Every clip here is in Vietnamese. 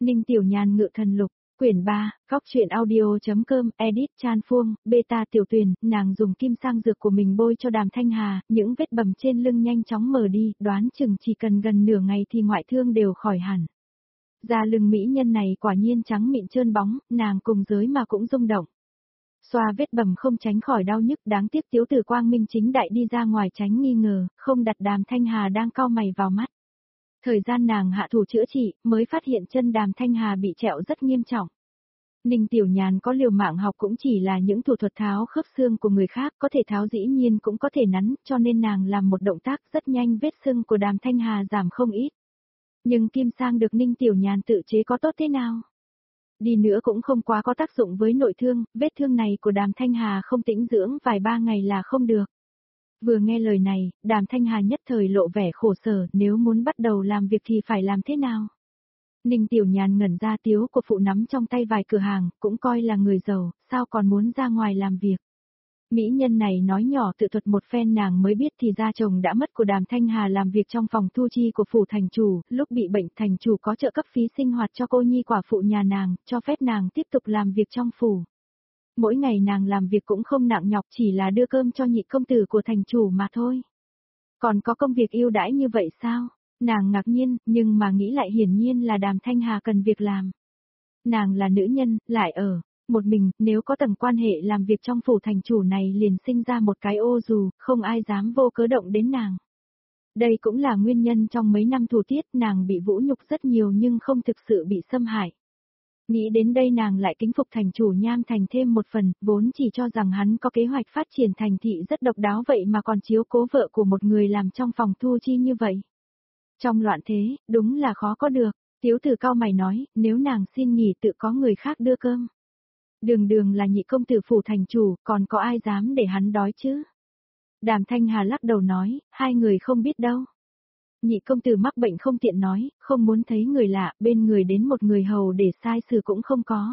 Ninh Tiểu Nhàn ngự thần lục, quyển 3, góc truyện audio.com, edit Chan Phuông, beta Tiểu Tuyền, nàng dùng kim sang dược của mình bôi cho Đàm Thanh Hà, những vết bầm trên lưng nhanh chóng mờ đi, đoán chừng chỉ cần gần nửa ngày thì ngoại thương đều khỏi hẳn. Da lưng mỹ nhân này quả nhiên trắng mịn trơn bóng, nàng cùng giới mà cũng rung động. Xoa vết bầm không tránh khỏi đau nhức, đáng tiếc Tiếu Tử Quang Minh chính đại đi ra ngoài tránh nghi ngờ, không đặt Đàm Thanh Hà đang cau mày vào mắt. Thời gian nàng hạ thủ chữa trị, mới phát hiện chân Đàm Thanh Hà bị trẹo rất nghiêm trọng. Ninh Tiểu Nhàn có liều mạng học cũng chỉ là những thủ thuật tháo khớp xương của người khác, có thể tháo dĩ nhiên cũng có thể nắn, cho nên nàng làm một động tác rất nhanh, vết sưng của Đàm Thanh Hà giảm không ít. Nhưng kim sang được Ninh Tiểu Nhàn tự chế có tốt thế nào? Đi nữa cũng không quá có tác dụng với nội thương, vết thương này của Đàm Thanh Hà không tĩnh dưỡng vài ba ngày là không được. Vừa nghe lời này, Đàm Thanh Hà nhất thời lộ vẻ khổ sở, nếu muốn bắt đầu làm việc thì phải làm thế nào? Ninh Tiểu Nhàn ngẩn ra, Tiếu của phụ nắm trong tay vài cửa hàng, cũng coi là người giàu, sao còn muốn ra ngoài làm việc? Mỹ nhân này nói nhỏ tự thuật một phen, nàng mới biết thì ra chồng đã mất của Đàm Thanh Hà làm việc trong phòng thu chi của phủ thành chủ, lúc bị bệnh thành chủ có trợ cấp phí sinh hoạt cho cô nhi quả phụ nhà nàng, cho phép nàng tiếp tục làm việc trong phủ. Mỗi ngày nàng làm việc cũng không nặng nhọc, chỉ là đưa cơm cho nhị công tử của thành chủ mà thôi. Còn có công việc ưu đãi như vậy sao? Nàng ngạc nhiên, nhưng mà nghĩ lại hiển nhiên là Đàm Thanh Hà cần việc làm. Nàng là nữ nhân, lại ở một mình, nếu có tầng quan hệ làm việc trong phủ thành chủ này liền sinh ra một cái ô dù, không ai dám vô cớ động đến nàng. Đây cũng là nguyên nhân trong mấy năm thủ tiết nàng bị vũ nhục rất nhiều nhưng không thực sự bị xâm hại. Nghĩ đến đây nàng lại kính phục thành chủ Nham Thành thêm một phần, vốn chỉ cho rằng hắn có kế hoạch phát triển thành thị rất độc đáo vậy mà còn chiếu cố vợ của một người làm trong phòng thu chi như vậy. Trong loạn thế, đúng là khó có được, Tiếu Tử cau mày nói, nếu nàng xin nghỉ tự có người khác đưa cơm. Đường đường là nhị công tử phủ thành chủ, còn có ai dám để hắn đói chứ? Đàm Thanh Hà lắc đầu nói, hai người không biết đâu. Nhị công tử mắc bệnh không tiện nói, không muốn thấy người lạ, bên người đến một người hầu để sai xử cũng không có.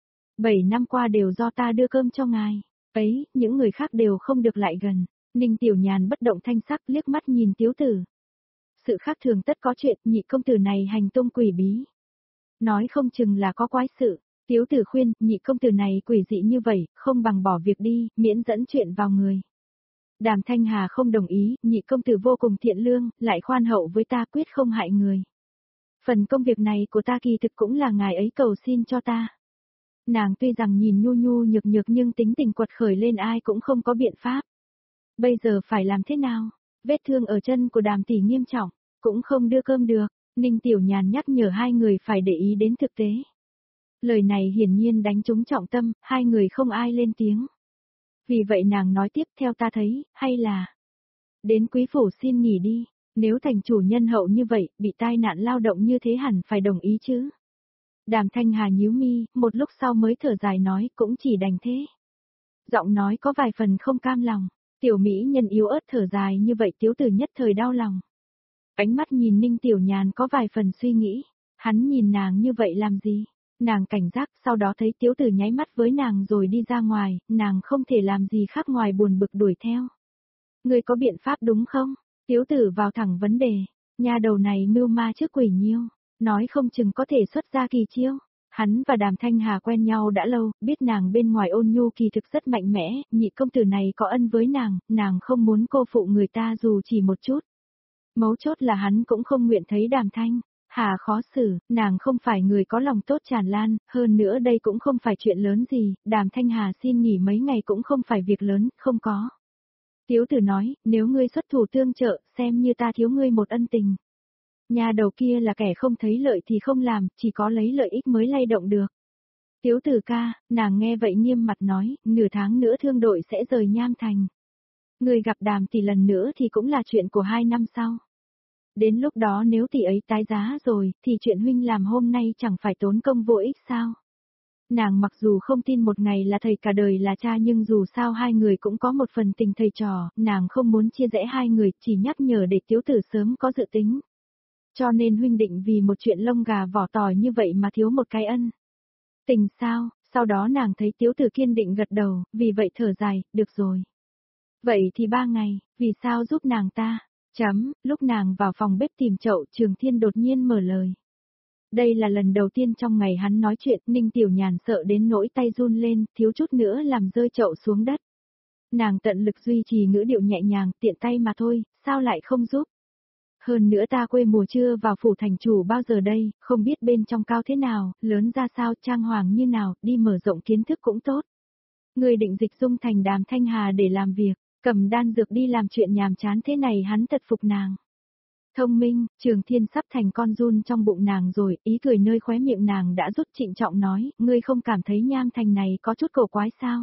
7 năm qua đều do ta đưa cơm cho ngài. Ấy, những người khác đều không được lại gần. Ninh Tiểu Nhàn bất động thanh sắc liếc mắt nhìn Tiếu Tử. Sự khác thường tất có chuyện, nhị công tử này hành tung quỷ bí. Nói không chừng là có quái sự. Tiếu Tử khuyên, nhị công tử này quỷ dị như vậy, không bằng bỏ việc đi, miễn dẫn chuyện vào người. Đàm Thanh Hà không đồng ý, nhị công tử vô cùng thiện lương, lại khoan hậu với ta, quyết không hại người. Phần công việc này của ta kỳ thực cũng là ngài ấy cầu xin cho ta. Nàng tuy rằng nhìn nhu nhu nhược nhược nhưng tính tình quật khởi lên ai cũng không có biện pháp. Bây giờ phải làm thế nào? Vết thương ở chân của Đàm tỷ nghiêm trọng, cũng không đưa cơm được. Ninh Tiểu Nhàn nhắc nhở hai người phải để ý đến thực tế. Lời này hiển nhiên đánh trúng trọng tâm, hai người không ai lên tiếng. Vì vậy nàng nói tiếp, theo ta thấy, hay là đến quý phủ xin nghỉ đi, nếu thành chủ nhân hậu như vậy, bị tai nạn lao động như thế hẳn phải đồng ý chứ. Đàm Thanh Hà nhíu mi, một lúc sau mới thở dài nói, cũng chỉ đành thế. Giọng nói có vài phần không cam lòng, tiểu mỹ nhân yếu ớt thở dài như vậy, Tiếu Tử nhất thời đau lòng. Ánh mắt nhìn Ninh Tiểu Nhàn có vài phần suy nghĩ, hắn nhìn nàng như vậy làm gì? Nàng cảnh giác, sau đó thấy Tiếu Tử nháy mắt với nàng rồi đi ra ngoài, nàng không thể làm gì khác ngoài buồn bực đuổi theo. Ngươi có biện pháp đúng không? Tiếu Tử vào thẳng vấn đề, nhà đầu này mưu ma trước quỷ nhiêu, nói không chừng có thể xuất ra kỳ chiêu. Hắn và Đàm Thanh Hà quen nhau đã lâu, biết nàng bên ngoài ôn nhu kỳ thực rất mạnh mẽ, nhị công tử này có ân với nàng không muốn cô phụ người ta dù chỉ một chút. Mấu chốt là hắn cũng không nguyện thấy Đàm Thanh Hà khó xử, nàng không phải người có lòng tốt tràn lan, hơn nữa đây cũng không phải chuyện lớn gì, Đàm Thanh Hà xin nghỉ mấy ngày cũng không phải việc lớn, không có. Tiếu Tử nói, nếu ngươi xuất thủ tương trợ, xem như ta thiếu ngươi một ân tình. Nhà đầu kia là kẻ không thấy lợi thì không làm, chỉ có lấy lợi ích mới lay động được. Tiếu Tử ca, nàng nghe vậy nghiêm mặt nói, nửa tháng nữa thương đội sẽ rời Nham Thành. Ngươi gặp Đàm tỷ lần nữa thì cũng là chuyện của 2 năm sau. Đến lúc đó nếu tỷ ấy tái giá rồi, thì chuyện huynh làm hôm nay chẳng phải tốn công vô ích sao? Nàng mặc dù không tin một ngày là thầy cả đời là cha nhưng dù sao hai người cũng có một phần tình thầy trò, nàng không muốn chia rẽ hai người, chỉ nhắc nhở để Tiếu Tử sớm có dự tính. Cho nên huynh định vì một chuyện lông gà vỏ tỏi như vậy mà thiếu một cái ân. Tình sao? Sau đó nàng thấy Tiếu Tử kiên định gật đầu, vì vậy thở dài, được rồi. Vậy thì 3 ngày, vì sao giúp nàng ta? Lúc nàng vào phòng bếp tìm chậu, Trường Thiên đột nhiên mở lời. Đây là lần đầu tiên trong ngày hắn nói chuyện, Ninh Tiểu Nhàn sợ đến nỗi tay run lên, thiếu chút nữa làm rơi chậu xuống đất. Nàng tận lực duy trì ngữ điệu nhẹ nhàng, tiện tay mà thôi, sao lại không giúp? Hơn nữa ta quê mùa chưa vào phủ thành chủ bao giờ đây, không biết bên trong cao thế nào, lớn ra sao, trang hoàng như nào, đi mở rộng kiến thức cũng tốt. Người định dịch dung thành Đàm Thanh Hà để làm việc, cầm đan dược đi làm chuyện nhàm chán thế này hắn thật phục nàng. Thông minh, Trường Thiên sắp thành con run trong bụng nàng rồi, ý cười nơi khóe miệng nàng đã rút trịnh trọng nói, ngươi không cảm thấy Nham Thành này có chút cổ quái sao?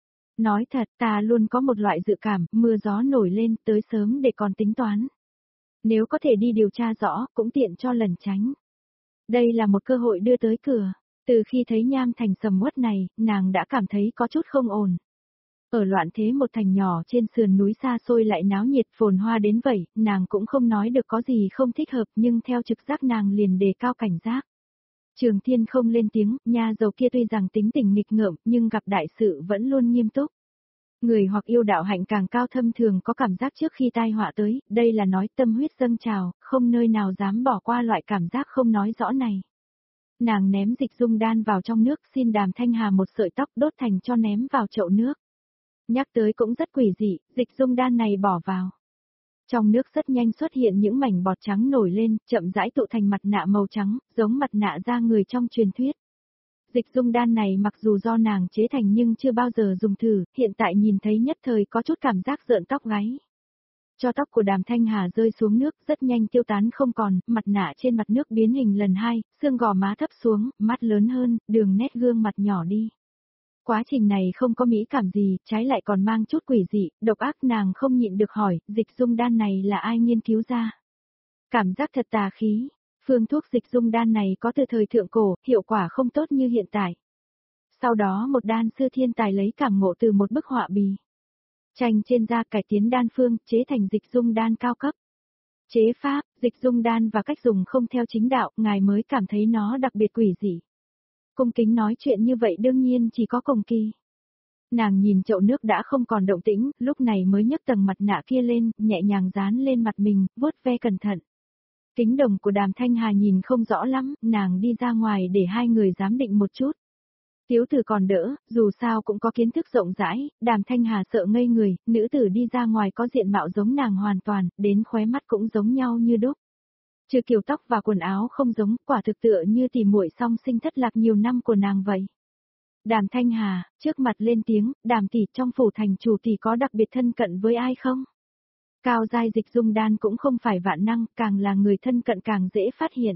Nói thật, ta luôn có một loại dự cảm, mưa gió nổi lên, tới sớm để còn tính toán. Nếu có thể đi điều tra rõ, cũng tiện cho lần tránh. Đây là một cơ hội đưa tới cửa. Từ khi thấy Nham Thành sầm uất này, nàng đã cảm thấy có chút không ổn. Ở loạn thế một thành nhỏ trên sườn núi xa xôi lại náo nhiệt phồn hoa đến vậy, nàng cũng không nói được có gì không thích hợp nhưng theo trực giác nàng liền đề cao cảnh giác. Trường Thiên không lên tiếng, nha đầu kia tuy rằng tính tình nghịch ngợm nhưng gặp đại sự vẫn luôn nghiêm túc. Người hoặc yêu đạo hạnh càng cao thâm thường có cảm giác trước khi tai họa tới, đây là nói tâm huyết dâng trào, không nơi nào dám bỏ qua loại cảm giác không nói rõ này. Nàng ném dịch dung đan vào trong nước xin Đàm Thanh Hà một sợi tóc đốt thành cho ném vào chậu nước. Nhắc tới cũng rất quỷ dị, dịch dung đan này bỏ vào. Trong nước rất nhanh xuất hiện những mảnh bọt trắng nổi lên, chậm rãi tụ thành mặt nạ màu trắng, giống mặt nạ da người trong truyền thuyết. Dịch dung đan này mặc dù do nàng chế thành nhưng chưa bao giờ dùng thử, hiện tại nhìn thấy nhất thời có chút cảm giác rợn tóc gáy. Cho tóc của Đàm Thanh Hà rơi xuống nước rất nhanh tiêu tán không còn, mặt nạ trên mặt nước biến hình lần hai, xương gò má thấp xuống, mắt lớn hơn, đường nét gương mặt nhỏ đi. Quá trình này không có mỹ cảm gì, trái lại còn mang chút quỷ dị, độc ác nàng không nhịn được hỏi, dịch dung đan này là ai nghiên cứu ra? Cảm giác thật tà khí, phương thuốc dịch dung đan này có từ thời thượng cổ, hiệu quả không tốt như hiện tại. Sau đó một đan sư thiên tài lấy cảm ngộ từ một bức họa bì. Tranh trên da cải tiến đan phương, chế thành dịch dung đan cao cấp. Chế pháp, dịch dung đan và cách dùng không theo chính đạo, ngài mới cảm thấy nó đặc biệt quỷ dị. Cung kính nói chuyện như vậy đương nhiên chỉ có Cùng Kỳ. Nàng nhìn chậu nước đã không còn động tĩnh, lúc này mới nhấc tầng mặt nạ kia lên, nhẹ nhàng dán lên mặt mình, vuốt ve cẩn thận. Kính đồng của Đàm Thanh Hà nhìn không rõ lắm, nàng đi ra ngoài để hai người giám định một chút. Tiếu tử còn đỡ, dù sao cũng có kiến thức rộng rãi, Đàm Thanh Hà sợ ngây người, nữ tử đi ra ngoài có diện mạo giống nàng hoàn toàn, đến khóe mắt cũng giống nhau như đúc. Trừ kiểu tóc và quần áo không giống, quả thực tựa như tỷ muội song sinh thất lạc nhiều năm của nàng vậy. Đàm Thanh Hà, trước mặt lên tiếng, Đàm tỷ trong phủ thành chủ tỷ có đặc biệt thân cận với ai không? Cao giai dịch dung đan cũng không phải vạn năng, càng là người thân cận càng dễ phát hiện.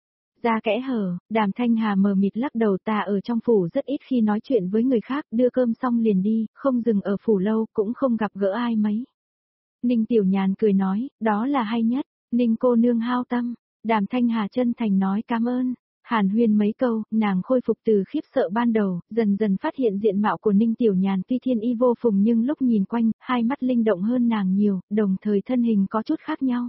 Ra kẽ hở, Đàm Thanh Hà mờ mịt lắc đầu, ta ở trong phủ rất ít khi nói chuyện với người khác, đưa cơm xong liền đi, không dừng ở phủ lâu, cũng không gặp gỡ ai mấy. Ninh Tiểu Nhàn cười nói, đó là hay nhất, Ninh cô nương hao tâm. Đàm Thanh Hà chân thành nói cảm ơn. Hàn huyên mấy câu, nàng khôi phục từ khiếp sợ ban đầu, dần dần phát hiện diện mạo của Ninh Tiểu Nhàn tuy thiên y vô phùng nhưng lúc nhìn quanh, hai mắt linh động hơn nàng nhiều, đồng thời thân hình có chút khác nhau.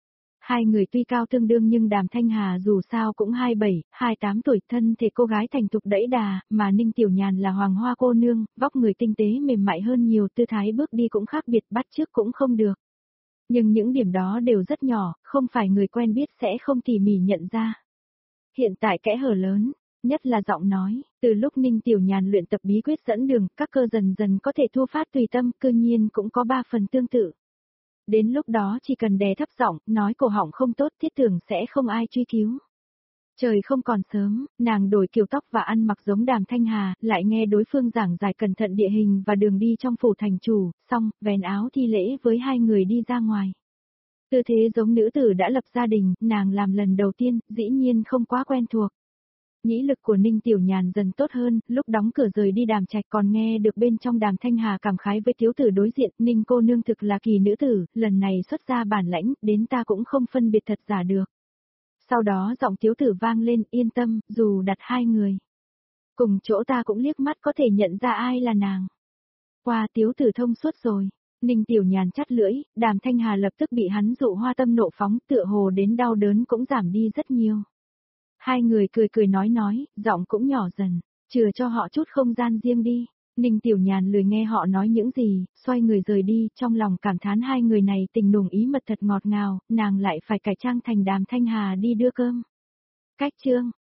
Hai người tuy cao tương đương nhưng Đàm Thanh Hà dù sao cũng 27, 28 tuổi, thân thể cô gái thành thục đẫy đà, mà Ninh Tiểu Nhàn là hoàng hoa cô nương, vóc người tinh tế mềm mại hơn nhiều, tư thái bước đi cũng khác biệt, bắt chước cũng không được. Nhưng những điểm đó đều rất nhỏ, không phải người quen biết sẽ không tỉ mỉ nhận ra. Hiện tại kẽ hở lớn, nhất là giọng nói, từ lúc Ninh Tiểu Nhàn luyện tập bí quyết dẫn đường, các cơ dần dần có thể thu phát tùy tâm, cư nhiên cũng có 3 phần tương tự. Đến lúc đó chỉ cần đè thấp giọng, nói cổ họng không tốt, thiết tưởng sẽ không ai truy cứu. Trời không còn sớm, nàng đổi kiểu tóc và ăn mặc giống Đàm Thanh Hà, lại nghe đối phương giảng giải cẩn thận địa hình và đường đi trong phủ thành chủ, xong, vén áo thi lễ với hai người đi ra ngoài. Tư thế giống nữ tử đã lập gia đình, nàng làm lần đầu tiên, dĩ nhiên không quá quen thuộc. Nhĩ lực của Ninh Tiểu Nhàn dần tốt hơn, lúc đóng cửa rời đi Đàm Trạch còn nghe được bên trong Đàm Thanh Hà cảm khái với thiếu tử đối diện, Ninh cô nương thực là kỳ nữ tử, lần này xuất ra bản lãnh, đến ta cũng không phân biệt thật giả được. Sau đó giọng thiếu tử vang lên, yên tâm, dù đặt hai người. Cùng chỗ ta cũng liếc mắt có thể nhận ra ai là nàng. Qua thiếu tử thông suốt rồi. Ninh Tiểu Nhàn chắt lưỡi, Đàm Thanh Hà lập tức bị hắn dụ hoa tâm nộ phóng, tựa hồ đến đau đớn cũng giảm đi rất nhiều. Hai người cười cười nói, giọng cũng nhỏ dần, chừa cho họ chút không gian riêng đi. Ninh Tiểu Nhàn lười nghe họ nói những gì, xoay người rời đi, trong lòng cảm thán hai người này tình nùng ý mật thật ngọt ngào, nàng lại phải cải trang thành Đàm Thanh Hà đi đưa cơm. Cách chương